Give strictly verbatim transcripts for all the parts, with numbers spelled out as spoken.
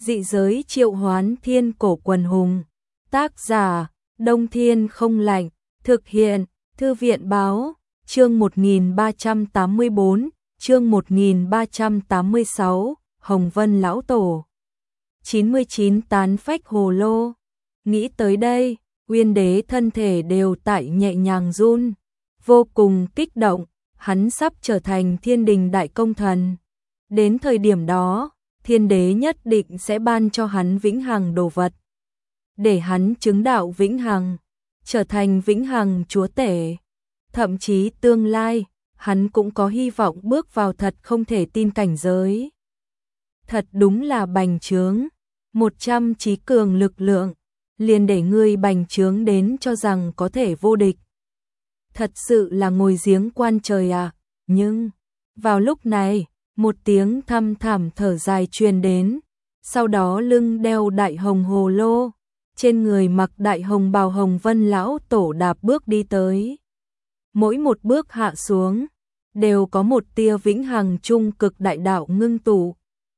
Dị giới triệu hoán thiên cổ quần hùng. Tác giả, Đông Thiên Không Lạnh. Thực hiện, Thư viện Báo. Chương một nghìn ba trăm tám mươi bốn, chương một nghìn ba trăm tám mươi sáu, Hồng Vân Lão Tổ. chín mươi chín tán phách hồ lô. Nghĩ tới đây, Uyên Đế thân thể đều tại nhẹ nhàng run, vô cùng kích động, hắn sắp trở thành Thiên Đình đại công thần. Đến thời điểm đó, Thiên Đế nhất định sẽ ban cho hắn vĩnh hằng đồ vật, để hắn chứng đạo vĩnh hằng, trở thành vĩnh hằng chúa tể. Thậm chí tương lai, hắn cũng có hy vọng bước vào thật không thể tin cảnh giới. Thật đúng là bành trướng, một trăm trí cường lực lượng, liền để ngươi bành trướng đến cho rằng có thể vô địch. Thật sự là ngồi giếng quan trời à, nhưng, vào lúc này, một tiếng thăm thẳm thở dài truyền đến, sau đó lưng đeo đại hồng hồ lô, trên người mặc đại hồng bào Hồng Vân Lão Tổ đạp bước đi tới. Mỗi một bước hạ xuống, đều có một tia vĩnh hằng trung cực đại đạo ngưng tụ,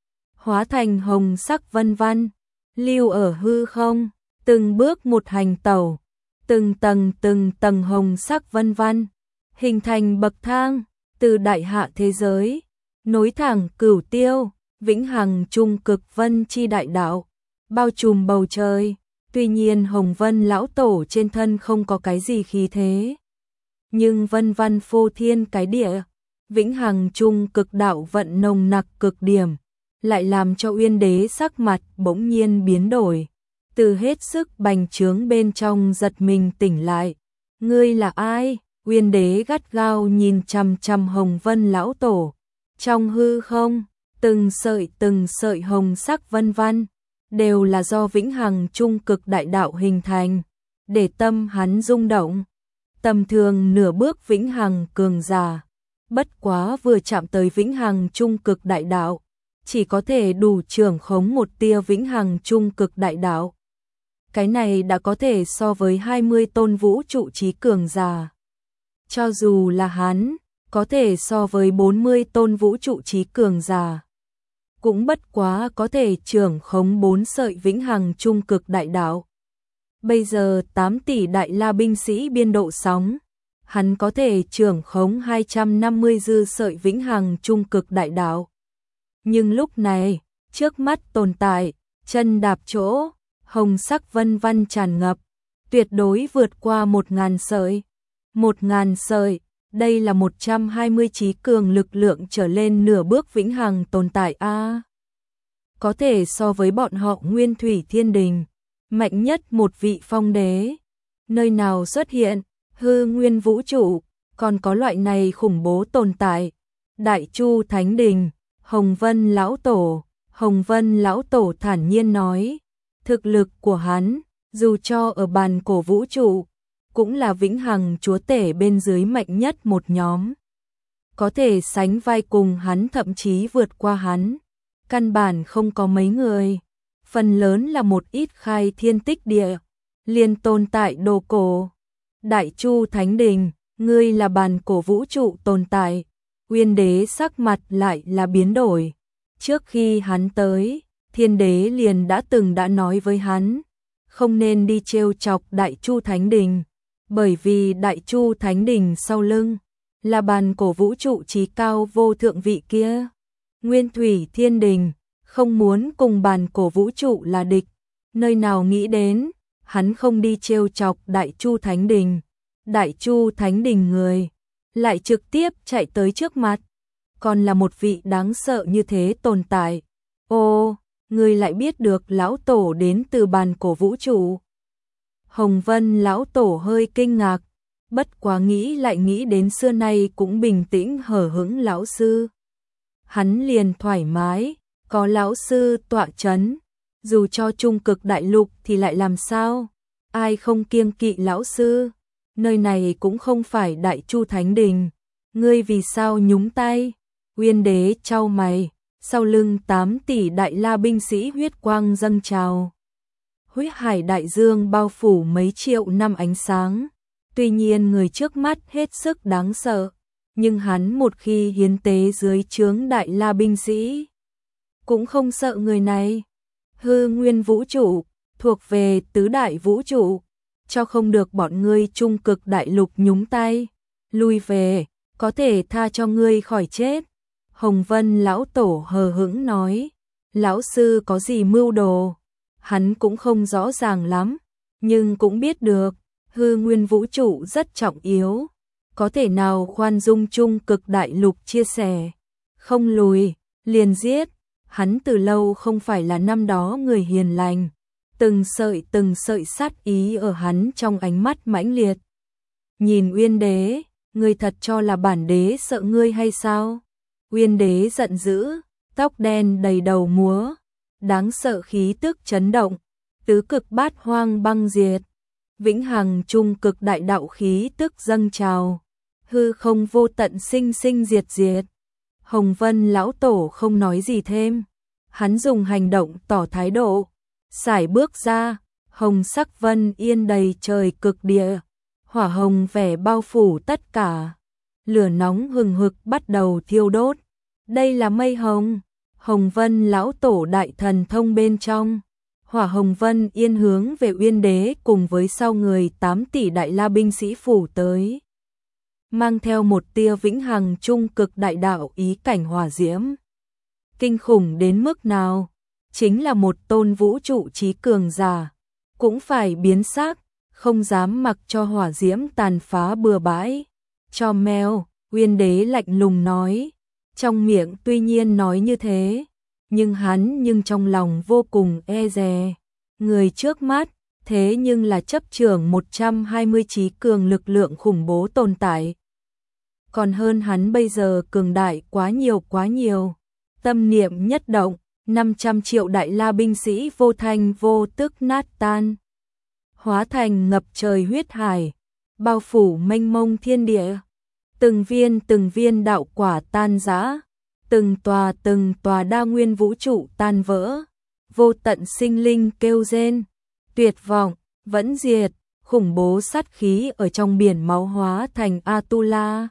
hóa thành hồng sắc vân văn, lưu ở hư không, từng bước một hành tẩu, từng tầng từng tầng hồng sắc vân văn, hình thành bậc thang, từ đại hạ thế giới, nối thẳng cửu tiêu, vĩnh hằng trung cực vân chi đại đạo, bao trùm bầu trời. Tuy nhiên Hồng Vân Lão Tổ trên thân không có cái gì khí thế, nhưng vân văn phô thiên cái địa, vĩnh hằng trung cực đạo vận nồng nặc cực điểm, lại làm cho Uyên Đế sắc mặt bỗng nhiên biến đổi, từ hết sức bành trướng bên trong giật mình tỉnh lại. Ngươi là ai? Uyên Đế gắt gao nhìn chằm chằm Hồng Vân Lão Tổ. Trong hư không, từng sợi từng sợi hồng sắc vân văn, đều là do vĩnh hằng trung cực đại đạo hình thành, để tâm hắn rung động. Tầm thường nửa bước vĩnh hằng cường giả, bất quá vừa chạm tới vĩnh hằng trung cực đại đạo, chỉ có thể đủ trưởng khống một tia vĩnh hằng trung cực đại đạo. Cái này đã có thể so với hai mươi tôn vũ trụ trí cường giả. Cho dù là hắn, có thể so với bốn mươi tôn vũ trụ trí cường giả, cũng bất quá có thể trưởng khống bốn sợi vĩnh hằng trung cực đại đạo. Bây giờ tám tỷ đại la binh sĩ biên độ sóng, hắn có thể trưởng khống hai trăm năm mươi dư sợi vĩnh hằng trung cực đại đạo. Nhưng lúc này, trước mắt tồn tại, chân đạp chỗ, hồng sắc vân văn tràn ngập, tuyệt đối vượt qua một ngàn sợi. Một ngàn sợi, đây là một trăm hai mươi trí cường lực lượng trở lên nửa bước vĩnh hằng tồn tại a. À, có thể so với bọn họ Nguyên Thủy Thiên Đình, mạnh nhất một vị phong đế. Nơi nào xuất hiện, hư nguyên vũ trụ, còn có loại này khủng bố tồn tại. Đại Chu Thánh Đình, Hồng Vân Lão Tổ, Hồng Vân Lão Tổ thản nhiên nói, thực lực của hắn, dù cho ở bàn cổ vũ trụ, cũng là vĩnh hằng chúa tể bên dưới mạnh nhất một nhóm. Có thể sánh vai cùng hắn, thậm chí vượt qua hắn, căn bản không có mấy người. Phần lớn là một ít khai thiên tích địa, liền tồn tại đồ cổ. Đại Chu Thánh Đình, ngươi là bàn cổ vũ trụ tồn tại. Uyên Đế sắc mặt lại là biến đổi. Trước khi hắn tới, Thiên Đế liền đã từng đã nói với hắn, không nên đi trêu chọc Đại Chu Thánh Đình, bởi vì Đại Chu Thánh Đình sau lưng là bàn cổ vũ trụ trí cao vô thượng vị kia. Nguyên Thủy Thiên Đình không muốn cùng bàn cổ vũ trụ là địch, nơi nào nghĩ đến, hắn không đi trêu chọc Đại Chu Thánh Đình. Đại Chu Thánh Đình người lại trực tiếp chạy tới trước mặt, còn là một vị đáng sợ như thế tồn tại. Ô, người lại biết được Lão Tổ đến từ bàn cổ vũ trụ. Hồng Vân Lão Tổ hơi kinh ngạc, bất quá nghĩ lại nghĩ đến xưa nay cũng bình tĩnh hờ hững lão sư. Hắn liền thoải mái, có lão sư tọa chấn, dù cho trung cực đại lục thì lại làm sao, ai không kiêng kỵ lão sư, nơi này cũng không phải Đại Chu Thánh Đình, ngươi vì sao nhúng tay? Uyên Đế chau mày, sau lưng tám tỷ đại la binh sĩ huyết quang dâng trào. Huyết hải đại dương bao phủ mấy triệu năm ánh sáng, tuy nhiên người trước mắt hết sức đáng sợ, nhưng hắn một khi hiến tế dưới trướng đại la binh sĩ, cũng không sợ người này. hư nguyên vũ trụ, thuộc về tứ đại vũ trụ, cho không được bọn ngươi trung cực đại lục nhúng tay, lui về, có thể tha cho ngươi khỏi chết. Hồng Vân lão tổ hờ hững nói, lão sư có gì mưu đồ, hắn cũng không rõ ràng lắm, nhưng cũng biết được, hư nguyên vũ trụ rất trọng yếu, có thể nào khoan dung trung cực đại lục chia sẻ, không lùi, liền giết. Hắn từ lâu không phải là năm đó người hiền lành, từng sợi từng sợi sát ý ở hắn trong ánh mắt mãnh liệt. Nhìn Uyên Đế, ngươi thật cho là bản đế sợ ngươi hay sao? Uyên Đế giận dữ, tóc đen đầy đầu múa, đáng sợ khí tức chấn động, tứ cực bát hoang băng diệt, vĩnh hằng trung cực đại đạo khí tức dâng trào, hư không vô tận sinh sinh diệt diệt. Hồng Vân lão tổ không nói gì thêm, hắn dùng hành động tỏ thái độ, sải bước ra, hồng sắc vân yên đầy trời cực địa, hỏa hồng vẻ bao phủ tất cả, lửa nóng hừng hực bắt đầu thiêu đốt. Đây là mây hồng, Hồng Vân lão tổ đại thần thông bên trong, hỏa hồng vân yên hướng về Uyên Đế cùng với sau người tám tỷ đại la binh sĩ phủ tới, mang theo một tia vĩnh hằng trung cực đại đạo ý cảnh hỏa diễm. Kinh khủng đến mức nào, chính là một tôn vũ trụ trí cường giả, cũng phải biến xác, không dám mặc cho hỏa diễm tàn phá bừa bãi. Cho mèo, Uyên Đế lạnh lùng nói, trong miệng tuy nhiên nói như thế, nhưng hắn nhưng trong lòng vô cùng e dè. Người trước mắt, thế nhưng là chấp trưởng một trăm hai mươi trí cường lực lượng khủng bố tồn tại. Còn hơn hắn bây giờ cường đại quá nhiều quá nhiều. Tâm niệm nhất động, năm trăm triệu đại la binh sĩ vô thanh vô tức nát tan, hóa thành ngập trời huyết hải, bao phủ mênh mông thiên địa. Từng viên từng viên đạo quả tan rã, từng tòa từng tòa đa nguyên vũ trụ tan vỡ, vô tận sinh linh kêu rên, tuyệt vọng, vẫn diệt, khủng bố sát khí ở trong biển máu hóa thành Atula.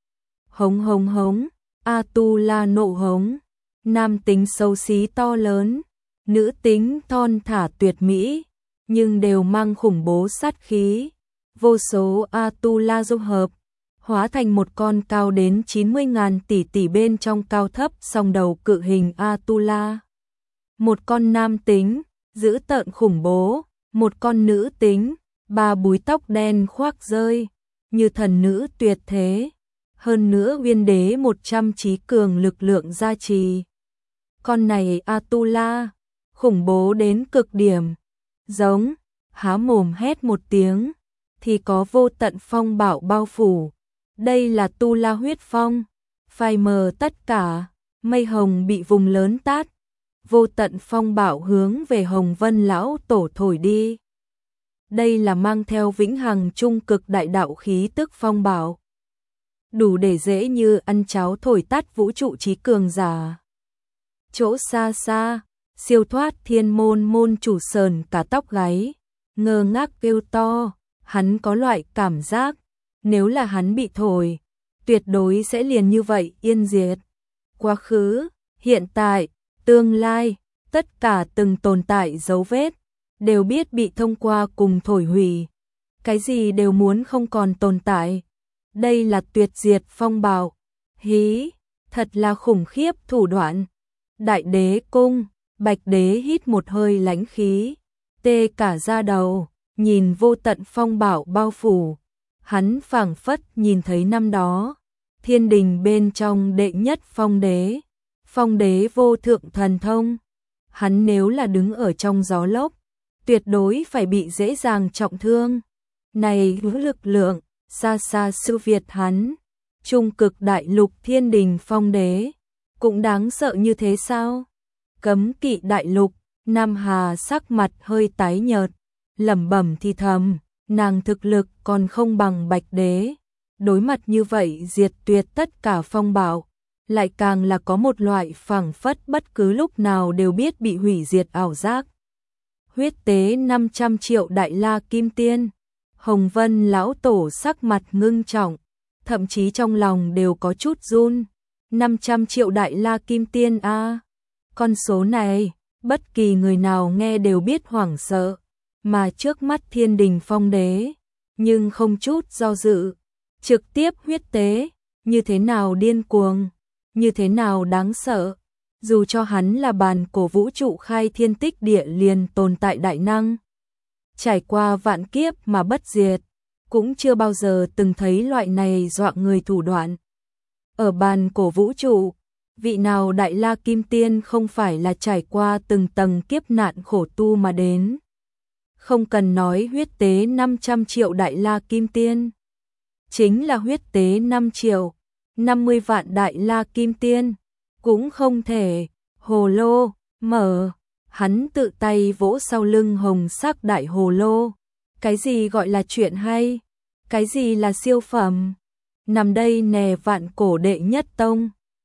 Hống hống hống, Atula nộ hống, nam tính xấu xí to lớn, nữ tính thon thả tuyệt mỹ, nhưng đều mang khủng bố sát khí. Vô số Atula dung hợp, hóa thành một con cao đến chín mươi ngàn tỷ tỷ bên trong cao thấp song đầu cự hình Atula. Một con nam tính, dữ tợn khủng bố, một con nữ tính, ba búi tóc đen khoác rơi, như thần nữ tuyệt thế. Hơn nữa Uyên Đế một trăm trí cường lực lượng gia trì. Con này Atula, khủng bố đến cực điểm, giống, há mồm hét một tiếng, thì có vô tận phong bạo bao phủ. Đây là Tu La huyết phong, phai mờ tất cả, mây hồng bị vùng lớn tát, vô tận phong bạo hướng về Hồng Vân lão tổ thổi đi. Đây là mang theo vĩnh hằng trung cực đại đạo khí tức phong bạo, đủ để dễ như ăn cháo thổi tắt vũ trụ trí cường giả. Chỗ xa xa, siêu thoát thiên môn môn chủ sờn cả tóc gáy, ngơ ngác kêu to, hắn có loại cảm giác, nếu là hắn bị thổi, tuyệt đối sẽ liền như vậy yên diệt. Quá khứ, hiện tại, tương lai, tất cả từng tồn tại dấu vết, đều biết bị thông qua cùng thổi hủy. Cái gì đều muốn không còn tồn tại. Đây là tuyệt diệt phong bạo. Hí, thật là khủng khiếp thủ đoạn. Đại đế cung, Bạch đế hít một hơi lãnh khí, tê cả da đầu, nhìn vô tận phong bạo bao phủ. Hắn phảng phất nhìn thấy năm đó, thiên đình bên trong đệ nhất phong đế, phong đế vô thượng thần thông. Hắn nếu là đứng ở trong gió lốc, tuyệt đối phải bị dễ dàng trọng thương. Này lực lượng, xa xa siêu việt hắn, trung cực đại lục thiên đình phong đế, cũng đáng sợ như thế sao? Cấm kỵ đại lục, Nam Hà sắc mặt hơi tái nhợt, lẩm bẩm thì thầm, nàng thực lực còn không bằng Bạch đế, đối mặt như vậy diệt tuyệt tất cả phong bạo, lại càng là có một loại phảng phất bất cứ lúc nào đều biết bị hủy diệt ảo giác. Huyết tế năm trăm triệu đại la kim tiên, Hồng Vân lão tổ sắc mặt ngưng trọng, thậm chí trong lòng đều có chút run. năm trăm triệu đại la kim tiên a, con số này, bất kỳ người nào nghe đều biết hoảng sợ, mà trước mắt Thiên Đình Phong Đế, nhưng không chút do dự, trực tiếp huyết tế, như thế nào điên cuồng, như thế nào đáng sợ. Dù cho hắn là bàn cổ vũ trụ khai thiên tích địa liền tồn tại đại năng, trải qua vạn kiếp mà bất diệt, cũng chưa bao giờ từng thấy loại này dọa người thủ đoạn. Ở bàn cổ vũ trụ, vị nào Đại La Kim Tiên không phải là trải qua từng tầng kiếp nạn khổ tu mà đến. Không cần nói huyết tế năm trăm triệu Đại La Kim Tiên, chính là huyết tế năm triệu, năm mươi vạn Đại La Kim Tiên, cũng không thể. Hồ lô, mở, hắn tự tay vỗ sau lưng hồng sắc đại hồ lô. Cái gì gọi là chuyện hay? Cái gì là siêu phẩm? Nằm đây nè vạn cổ đệ nhất tông.